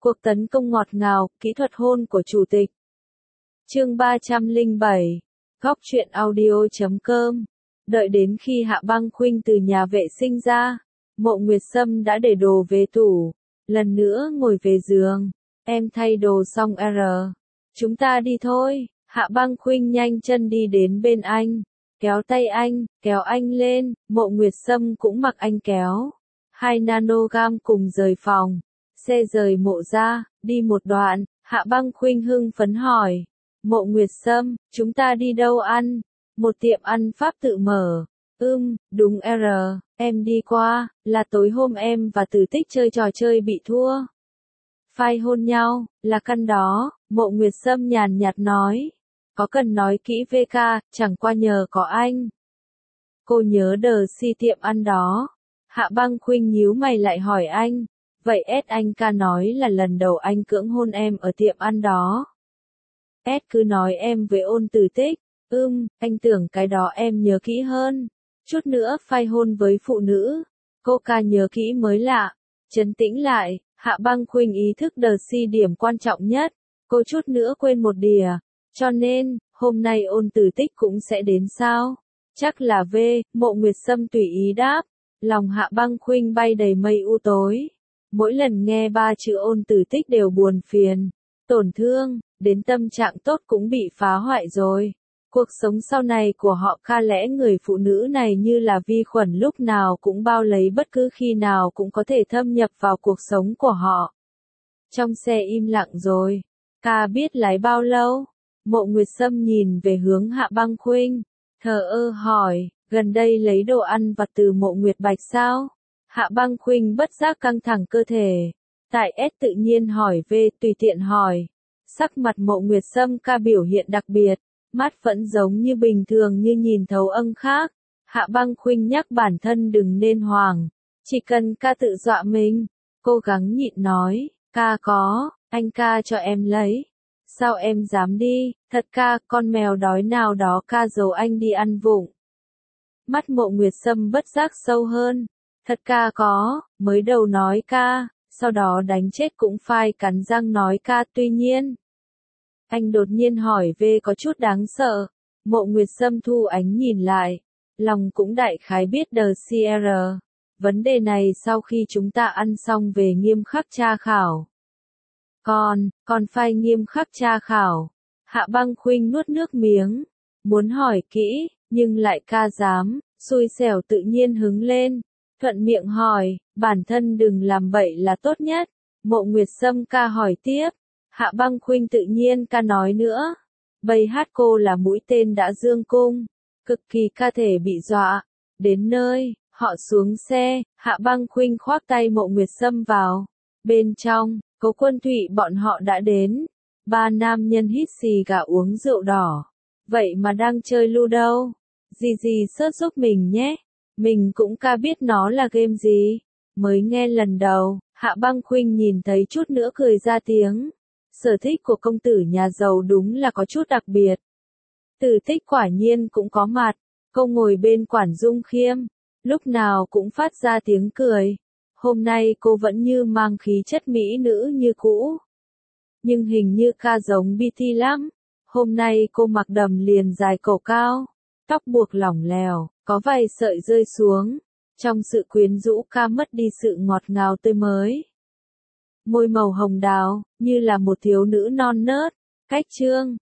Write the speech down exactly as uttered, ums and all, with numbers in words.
Cuộc tấn công ngọt ngào, kỹ thuật hôn của chủ tịch. Chương ba trăm lẻ bảy. Góc truyện audio chấm com. Đợi đến khi Hạ Băng Khuynh từ nhà vệ sinh ra, Mộ Nguyệt Sâm đã để đồ về tủ, lần nữa ngồi về giường. Em thay đồ xong R. Chúng ta đi thôi. Hạ Băng Khuynh nhanh chân đi đến bên anh, kéo tay anh, kéo anh lên. Mộ Nguyệt Sâm cũng mặc anh kéo. Hai nanogam cùng rời phòng. Xe rời mộ ra, đi một đoạn, Hạ Băng Khuynh hưng phấn hỏi. Mộ Nguyệt Sâm, chúng ta đi đâu ăn? Một tiệm ăn Pháp tự mở. Ưm, đúng R, em đi qua, là tối hôm em và Tử Tích chơi trò chơi bị thua. Phai hôn nhau, là căn đó, Mộ Nguyệt Sâm nhàn nhạt nói. Có cần nói kỹ vê ca, chẳng qua nhờ có anh. Cô nhớ đờ si tiệm ăn đó. Hạ Băng Khuynh nhíu mày lại hỏi anh. Vậy S anh ca nói là lần đầu anh cưỡng hôn em ở tiệm ăn đó. S cứ nói em với Ôn Tử Tích. Ưm, anh tưởng cái đó em nhớ kỹ hơn. Chút nữa phai hôn với phụ nữ. Cô ca nhớ kỹ mới lạ. Trấn tĩnh lại, Hạ Băng Khuynh ý thức đờ si điểm quan trọng nhất. Cô chút nữa quên một đìa. Cho nên, hôm nay Ôn Tử Tích cũng sẽ đến sao? Chắc là V, Mộ Nguyệt Sâm tùy ý đáp. Lòng Hạ Băng Khuynh bay đầy mây u tối. Mỗi lần nghe ba chữ Ôn Tử Tích đều buồn phiền, tổn thương, đến tâm trạng tốt cũng bị phá hoại rồi. Cuộc sống sau này của họ kha lẽ người phụ nữ này như là vi khuẩn lúc nào cũng bao lấy bất cứ khi nào cũng có thể thâm nhập vào cuộc sống của họ. Trong xe im lặng rồi. Ca biết lái bao lâu? Mộ Nguyệt Sâm nhìn về hướng Hạ Băng Khuynh, thờ ơ hỏi, gần đây lấy đồ ăn vặt từ Mộ Nguyệt Bạch sao? Hạ Băng Khuynh bất giác căng thẳng cơ thể. Tại S tự nhiên hỏi V tùy tiện hỏi. Sắc mặt Mộ Nguyệt Sâm ca biểu hiện đặc biệt. Mắt vẫn giống như bình thường như nhìn thấu âm khác. Hạ Băng Khuynh nhắc bản thân đừng nên hoảng. Chỉ cần ca tự dọa mình. Cố gắng nhịn nói. Ca có, anh ca cho em lấy. Sao em dám đi, thật ca, con mèo đói nào đó ca giấu anh đi ăn vụng. Mắt Mộ Nguyệt Sâm bất giác sâu hơn. Thật ca có, mới đầu nói ca, sau đó đánh chết cũng phai cắn răng nói ca tuy nhiên. Anh đột nhiên hỏi V có chút đáng sợ. Mộ Nguyệt Sâm thu ánh nhìn lại. Lòng cũng đại khái biết đờ xê rờ. Vấn đề này sau khi chúng ta ăn xong về nghiêm khắc tra khảo. Còn, còn phai nghiêm khắc tra khảo. Hạ Băng Khuynh nuốt nước miếng. Muốn hỏi kỹ, nhưng lại ca dám, xui xẻo tự nhiên hứng lên. Thuận miệng hỏi, bản thân đừng làm bậy là tốt nhất. Mộ Nguyệt Sâm ca hỏi tiếp. Hạ Băng Khuynh tự nhiên ca nói nữa. Bầy hát cô là mũi tên đã dương cung. Cực kỳ ca thể bị dọa. Đến nơi, họ xuống xe, Hạ Băng Khuynh khoác tay Mộ Nguyệt Sâm vào. Bên trong, Cố Quân Thụy bọn họ đã đến. Ba nam nhân hít xì gà uống rượu đỏ. Vậy mà đang chơi ludo. Dì dì search giúp mình nhé. Mình cũng ca biết nó là game gì. Mới nghe lần đầu, Hạ Băng Khuynh nhìn thấy chút nữa cười ra tiếng. Sở thích của công tử nhà giàu đúng là có chút đặc biệt. Tử Tích quả nhiên cũng có mặt. Cô ngồi bên Quản Dung Khiêm. Lúc nào cũng phát ra tiếng cười. Hôm nay cô vẫn như mang khí chất mỹ nữ như cũ. Nhưng hình như ca giống bê tê lắm. Hôm nay cô mặc đầm liền dài cổ cao. Tóc buộc lỏng lẻo, có vài sợi rơi xuống. Trong sự quyến rũ ca mất đi sự ngọt ngào tươi mới. Môi màu hồng đào, như là một thiếu nữ non nớt. Cách chương,